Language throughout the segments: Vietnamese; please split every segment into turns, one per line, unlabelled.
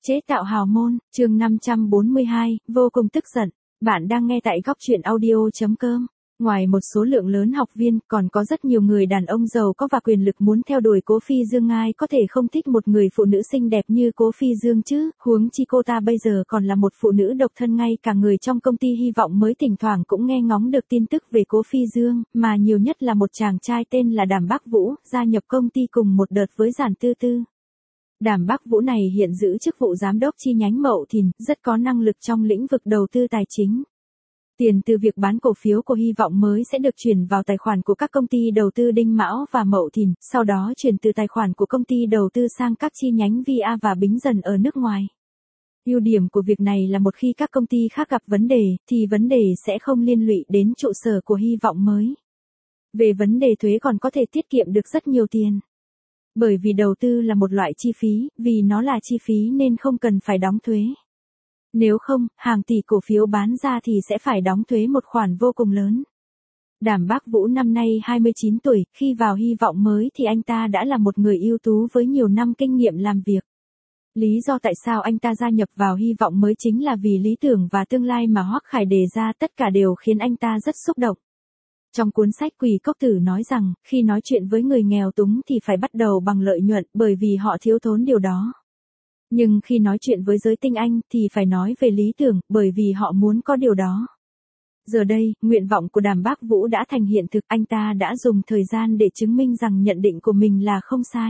Chế tạo hào môn, chương 542, vô cùng tức giận. Bạn đang nghe tại góc truyện audio.com. Ngoài một số lượng lớn học viên, còn có rất nhiều người đàn ông giàu có và quyền lực muốn theo đuổi Cố Phi Dương. Ai có thể không thích một người phụ nữ xinh đẹp như Cố Phi Dương chứ, huống chi cô ta bây giờ còn là một phụ nữ độc thân. Ngay cả người trong công ty hy vọng mới thỉnh thoảng cũng nghe ngóng được tin tức về Cố Phi Dương, mà nhiều nhất là một chàng trai tên là Đàm Bác Vũ, gia nhập công ty cùng một đợt với Giản Tư Tư. Đàm Bác Vũ này hiện giữ chức vụ giám đốc chi nhánh Mậu Thìn, rất có năng lực trong lĩnh vực đầu tư tài chính. Tiền từ việc bán cổ phiếu của hy vọng mới sẽ được chuyển vào tài khoản của các công ty đầu tư Đinh Mão và Mậu Thìn, sau đó chuyển từ tài khoản của công ty đầu tư sang các chi nhánh VA và Bính Dần ở nước ngoài. Ưu điểm của việc này là một khi các công ty khác gặp vấn đề, thì vấn đề sẽ không liên lụy đến trụ sở của hy vọng mới. Về vấn đề thuế còn có thể tiết kiệm được rất nhiều tiền. Bởi vì đầu tư là một loại chi phí, vì nó là chi phí nên không cần phải đóng thuế. Nếu không, hàng tỷ cổ phiếu bán ra thì sẽ phải đóng thuế một khoản vô cùng lớn. Đàm Bác Vũ năm nay 29 tuổi, khi vào hy vọng mới thì anh ta đã là một người ưu tú với nhiều năm kinh nghiệm làm việc. Lý do tại sao anh ta gia nhập vào hy vọng mới chính là vì lý tưởng và tương lai mà Hoắc Khải đề ra, tất cả đều khiến anh ta rất xúc động. Trong cuốn sách Quỳ Cốc Tử nói rằng, khi nói chuyện với người nghèo túng thì phải bắt đầu bằng lợi nhuận, bởi vì họ thiếu thốn điều đó. Nhưng khi nói chuyện với giới tinh anh thì phải nói về lý tưởng, bởi vì họ muốn có điều đó. Giờ đây, nguyện vọng của Đàm Bác Vũ đã thành hiện thực, anh ta đã dùng thời gian để chứng minh rằng nhận định của mình là không sai.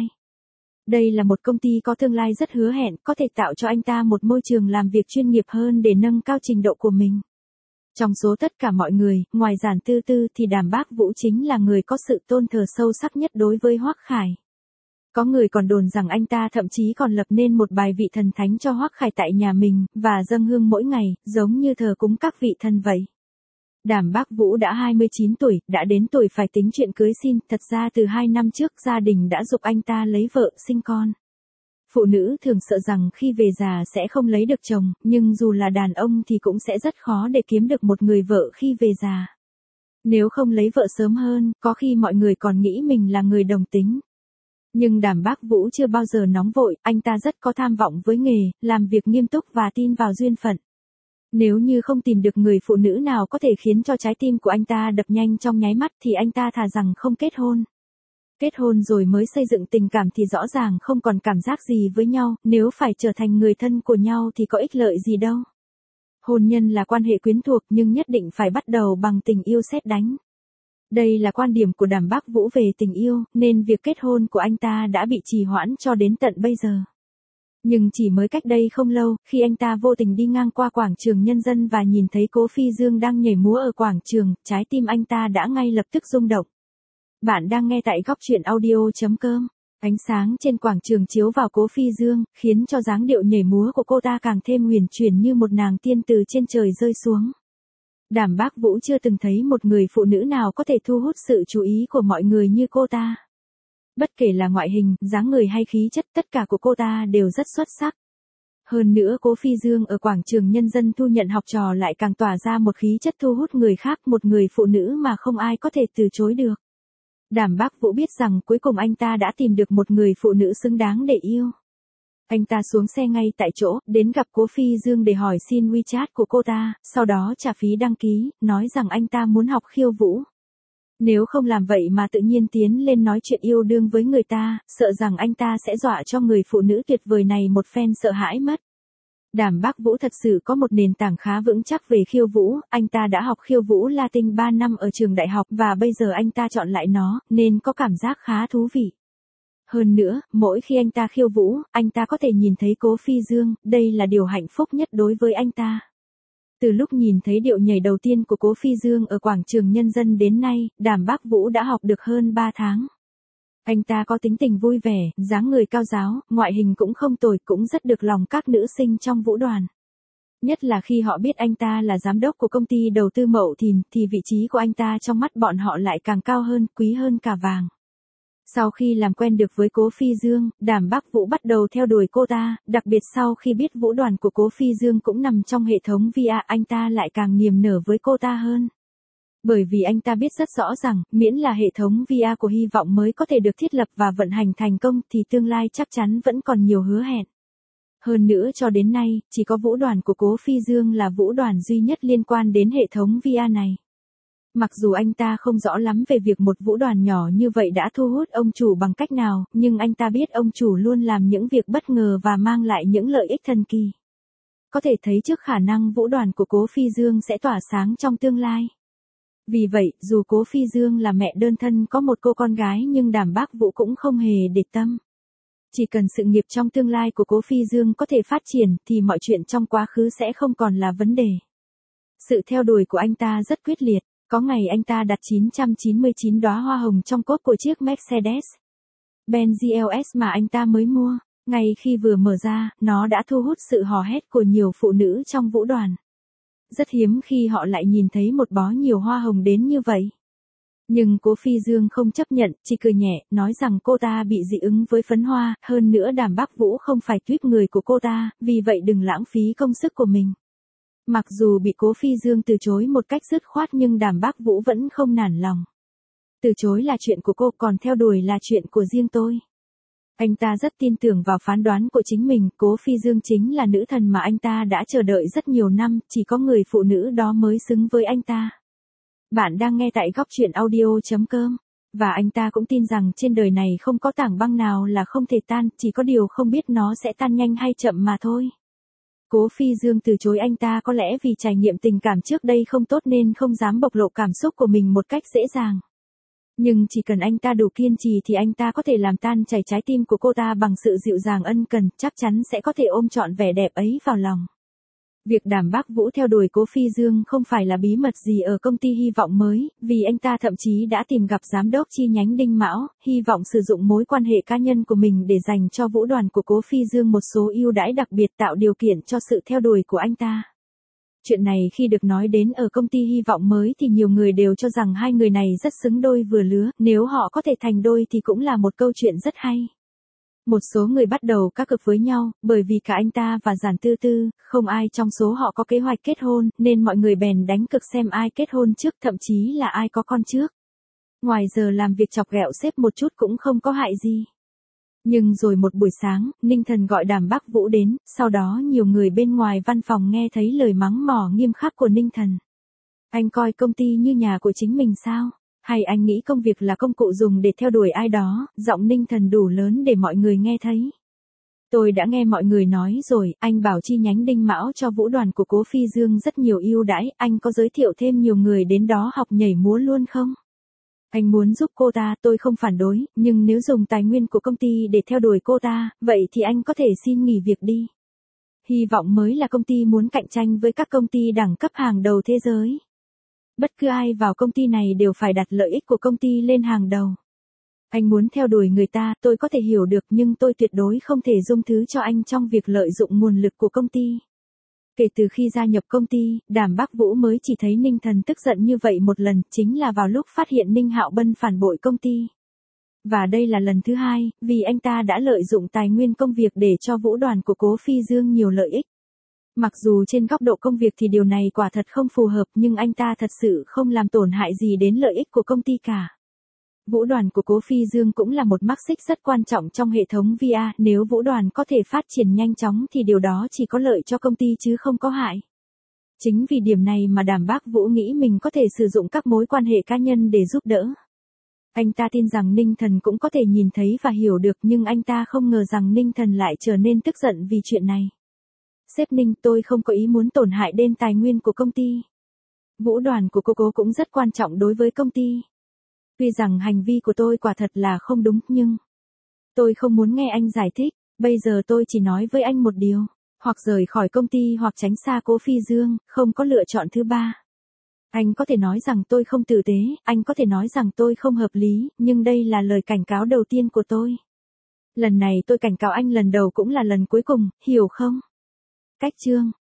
Đây là một công ty có tương lai rất hứa hẹn, có thể tạo cho anh ta một môi trường làm việc chuyên nghiệp hơn để nâng cao trình độ của mình. Trong số tất cả mọi người, ngoài Giản Tư Tư thì Đàm Bác Vũ chính là người có sự tôn thờ sâu sắc nhất đối với Hoắc Khải. Có người còn đồn rằng anh ta thậm chí còn lập nên một bài vị thần thánh cho Hoắc Khải tại nhà mình, và dâng hương mỗi ngày, giống như thờ cúng các vị thần vậy. Đàm Bác Vũ đã 29 tuổi, đã đến tuổi phải tính chuyện cưới xin, thật ra từ 2 năm trước gia đình đã giục anh ta lấy vợ, sinh con. Phụ nữ thường sợ rằng khi về già sẽ không lấy được chồng, nhưng dù là đàn ông thì cũng sẽ rất khó để kiếm được một người vợ khi về già. Nếu không lấy vợ sớm hơn, có khi mọi người còn nghĩ mình là người đồng tính. Nhưng Đàm Bác Vũ chưa bao giờ nóng vội, anh ta rất có tham vọng với nghề, làm việc nghiêm túc và tin vào duyên phận. Nếu như không tìm được người phụ nữ nào có thể khiến cho trái tim của anh ta đập nhanh trong nháy mắt thì anh ta thà rằng không kết hôn. Kết hôn rồi mới xây dựng tình cảm thì rõ ràng không còn cảm giác gì với nhau, nếu phải trở thành người thân của nhau thì có ích lợi gì đâu. Hôn nhân là quan hệ quyến thuộc nhưng nhất định phải bắt đầu bằng tình yêu sét đánh. Đây là quan điểm của Đàm Bác Vũ về tình yêu, nên việc kết hôn của anh ta đã bị trì hoãn cho đến tận bây giờ. Nhưng chỉ mới cách đây không lâu, khi anh ta vô tình đi ngang qua quảng trường Nhân dân và nhìn thấy Cố Phi Dương đang nhảy múa ở quảng trường, trái tim anh ta đã ngay lập tức rung động. Bạn đang nghe tại góc truyện audio.com. Ánh sáng trên quảng trường chiếu vào Cố Phi Dương, khiến cho dáng điệu nhảy múa của cô ta càng thêm huyền chuyển như một nàng tiên từ trên trời rơi xuống. Đàm Bác Vũ chưa từng thấy một người phụ nữ nào có thể thu hút sự chú ý của mọi người như cô ta. Bất kể là ngoại hình, dáng người hay khí chất, tất cả của cô ta đều rất xuất sắc. Hơn nữa Cố Phi Dương ở quảng trường Nhân dân thu nhận học trò lại càng tỏa ra một khí chất thu hút người khác, một người phụ nữ mà không ai có thể từ chối được. Đàm Bác Vũ biết rằng cuối cùng anh ta đã tìm được một người phụ nữ xứng đáng để yêu. Anh ta xuống xe ngay tại chỗ, đến gặp Cố Phi Dương để hỏi xin WeChat của cô ta, sau đó trả phí đăng ký, nói rằng anh ta muốn học khiêu vũ. Nếu không làm vậy mà tự nhiên tiến lên nói chuyện yêu đương với người ta, sợ rằng anh ta sẽ dọa cho người phụ nữ tuyệt vời này một phen sợ hãi mất. Đàm Bác Vũ thật sự có một nền tảng khá vững chắc về khiêu vũ, anh ta đã học khiêu vũ Latin 3 năm ở trường đại học và bây giờ anh ta chọn lại nó, nên có cảm giác khá thú vị. Hơn nữa, mỗi khi anh ta khiêu vũ, anh ta có thể nhìn thấy Cố Phi Dương, đây là điều hạnh phúc nhất đối với anh ta. Từ lúc nhìn thấy điệu nhảy đầu tiên của Cố Phi Dương ở quảng trường Nhân dân đến nay, Đàm Bác Vũ đã học được hơn 3 tháng. Anh ta có tính tình vui vẻ, dáng người cao ráo, ngoại hình cũng không tồi, cũng rất được lòng các nữ sinh trong vũ đoàn. Nhất là khi họ biết anh ta là giám đốc của công ty đầu tư Mậu Thìn, thì vị trí của anh ta trong mắt bọn họ lại càng cao hơn, quý hơn cả vàng. Sau khi làm quen được với Cố Phi Dương, Đàm Bác Vũ bắt đầu theo đuổi cô ta, đặc biệt sau khi biết vũ đoàn của Cố Phi Dương cũng nằm trong hệ thống VA, anh ta lại càng niềm nở với cô ta hơn. Bởi vì anh ta biết rất rõ rằng, miễn là hệ thống VA của hy vọng mới có thể được thiết lập và vận hành thành công thì tương lai chắc chắn vẫn còn nhiều hứa hẹn. Hơn nữa cho đến nay, chỉ có vũ đoàn của Cố Phi Dương là vũ đoàn duy nhất liên quan đến hệ thống VR này. Mặc dù anh ta không rõ lắm về việc một vũ đoàn nhỏ như vậy đã thu hút ông chủ bằng cách nào, nhưng anh ta biết ông chủ luôn làm những việc bất ngờ và mang lại những lợi ích thần kỳ. Có thể thấy trước khả năng vũ đoàn của Cố Phi Dương sẽ tỏa sáng trong tương lai. Vì vậy, dù Cố Phi Dương là mẹ đơn thân có một cô con gái nhưng Đàm Bác Vũ cũng không hề để tâm. Chỉ cần sự nghiệp trong tương lai của Cố Phi Dương có thể phát triển thì mọi chuyện trong quá khứ sẽ không còn là vấn đề. Sự theo đuổi của anh ta rất quyết liệt, có ngày anh ta đặt 999 đóa hoa hồng trong cốp của chiếc Mercedes-Benz GLS mà anh ta mới mua. Ngay khi vừa mở ra, nó đã thu hút sự hò hét của nhiều phụ nữ trong vũ đoàn. Rất hiếm khi họ lại nhìn thấy một bó nhiều hoa hồng đến như vậy. Nhưng Cố Phi Dương không chấp nhận, chỉ cười nhẹ, nói rằng cô ta bị dị ứng với phấn hoa, hơn nữa Đàm Bác Vũ không phải tuýp người của cô ta, vì vậy đừng lãng phí công sức của mình. Mặc dù bị Cố Phi Dương từ chối một cách dứt khoát nhưng Đàm Bác Vũ vẫn không nản lòng. Từ chối là chuyện của cô, còn theo đuổi là chuyện của riêng tôi. Anh ta rất tin tưởng vào phán đoán của chính mình, Cố Phi Dương chính là nữ thần mà anh ta đã chờ đợi rất nhiều năm, chỉ có người phụ nữ đó mới xứng với anh ta. Bạn đang nghe tại góc truyện audio.com. Và anh ta cũng tin rằng trên đời này không có tảng băng nào là không thể tan, chỉ có điều không biết nó sẽ tan nhanh hay chậm mà thôi. Cố Phi Dương từ chối anh ta có lẽ vì trải nghiệm tình cảm trước đây không tốt nên không dám bộc lộ cảm xúc của mình một cách dễ dàng. Nhưng chỉ cần anh ta đủ kiên trì thì anh ta có thể làm tan chảy trái tim của cô ta bằng sự dịu dàng ân cần, chắc chắn sẽ có thể ôm trọn vẻ đẹp ấy vào lòng. Việc Đàm Bác Vũ theo đuổi Cố Phi Dương không phải là bí mật gì ở công ty hy vọng mới, vì anh ta thậm chí đã tìm gặp giám đốc chi nhánh Đinh Mão, hy vọng sử dụng mối quan hệ cá nhân của mình để dành cho vũ đoàn của Cố Phi Dương một số ưu đãi đặc biệt tạo điều kiện cho sự theo đuổi của anh ta. Chuyện này khi được nói đến ở công ty hy vọng mới thì nhiều người đều cho rằng hai người này rất xứng đôi vừa lứa, nếu họ có thể thành đôi thì cũng là một câu chuyện rất hay. Một số người bắt đầu cá cược với nhau, bởi vì cả anh ta và Giản Tư Tư, không ai trong số họ có kế hoạch kết hôn, nên mọi người bèn đánh cược xem ai kết hôn trước, thậm chí là ai có con trước. Ngoài giờ làm việc chọc ghẹo sếp một chút cũng không có hại gì. Nhưng rồi một buổi sáng, Ninh Thần gọi Đàm Bác Vũ đến, sau đó nhiều người bên ngoài văn phòng nghe thấy lời mắng mỏ nghiêm khắc của Ninh Thần. Anh coi công ty như nhà của chính mình sao? Hay anh nghĩ công việc là công cụ dùng để theo đuổi ai đó? Giọng Ninh Thần đủ lớn để mọi người nghe thấy. Tôi đã nghe mọi người nói rồi, anh bảo chi nhánh Đinh Mão cho vũ đoàn của Cố Phi Dương rất nhiều ưu đãi, anh có giới thiệu thêm nhiều người đến đó học nhảy múa luôn không? Anh muốn giúp cô ta, tôi không phản đối, nhưng nếu dùng tài nguyên của công ty để theo đuổi cô ta, vậy thì anh có thể xin nghỉ việc đi. Hy vọng mới là công ty muốn cạnh tranh với các công ty đẳng cấp hàng đầu thế giới. Bất cứ ai vào công ty này đều phải đặt lợi ích của công ty lên hàng đầu. Anh muốn theo đuổi người ta, tôi có thể hiểu được, nhưng tôi tuyệt đối không thể dung thứ cho anh trong việc lợi dụng nguồn lực của công ty. Kể từ khi gia nhập công ty, Đàm Bác Vũ mới chỉ thấy Ninh Thần tức giận như vậy một lần, chính là vào lúc phát hiện Ninh Hạo Bân phản bội công ty. Và đây là lần thứ hai, vì anh ta đã lợi dụng tài nguyên công việc để cho vũ đoàn của Cố Phi Dương nhiều lợi ích. Mặc dù trên góc độ công việc thì điều này quả thật không phù hợp, nhưng anh ta thật sự không làm tổn hại gì đến lợi ích của công ty cả. Vũ đoàn của Cố Phi Dương cũng là một mắt xích rất quan trọng trong hệ thống VR, nếu vũ đoàn có thể phát triển nhanh chóng thì điều đó chỉ có lợi cho công ty chứ không có hại. Chính vì điểm này mà Đàm Bác Vũ nghĩ mình có thể sử dụng các mối quan hệ cá nhân để giúp đỡ. Anh ta tin rằng Ninh Thần cũng có thể nhìn thấy và hiểu được, nhưng anh ta không ngờ rằng Ninh Thần lại trở nên tức giận vì chuyện này. Sếp Ninh, tôi không có ý muốn tổn hại đến tài nguyên của công ty. Vũ đoàn của cô cũng rất quan trọng đối với công ty. Tuy rằng hành vi của tôi quả thật là không đúng, nhưng tôi không muốn nghe anh giải thích, bây giờ tôi chỉ nói với anh một điều, hoặc rời khỏi công ty hoặc tránh xa Cố Phi Dương, không có lựa chọn thứ ba. Anh có thể nói rằng tôi không tử tế, anh có thể nói rằng tôi không hợp lý, nhưng đây là lời cảnh cáo đầu tiên của tôi. Lần này tôi cảnh cáo anh lần đầu cũng là lần cuối cùng, hiểu không? Cách chương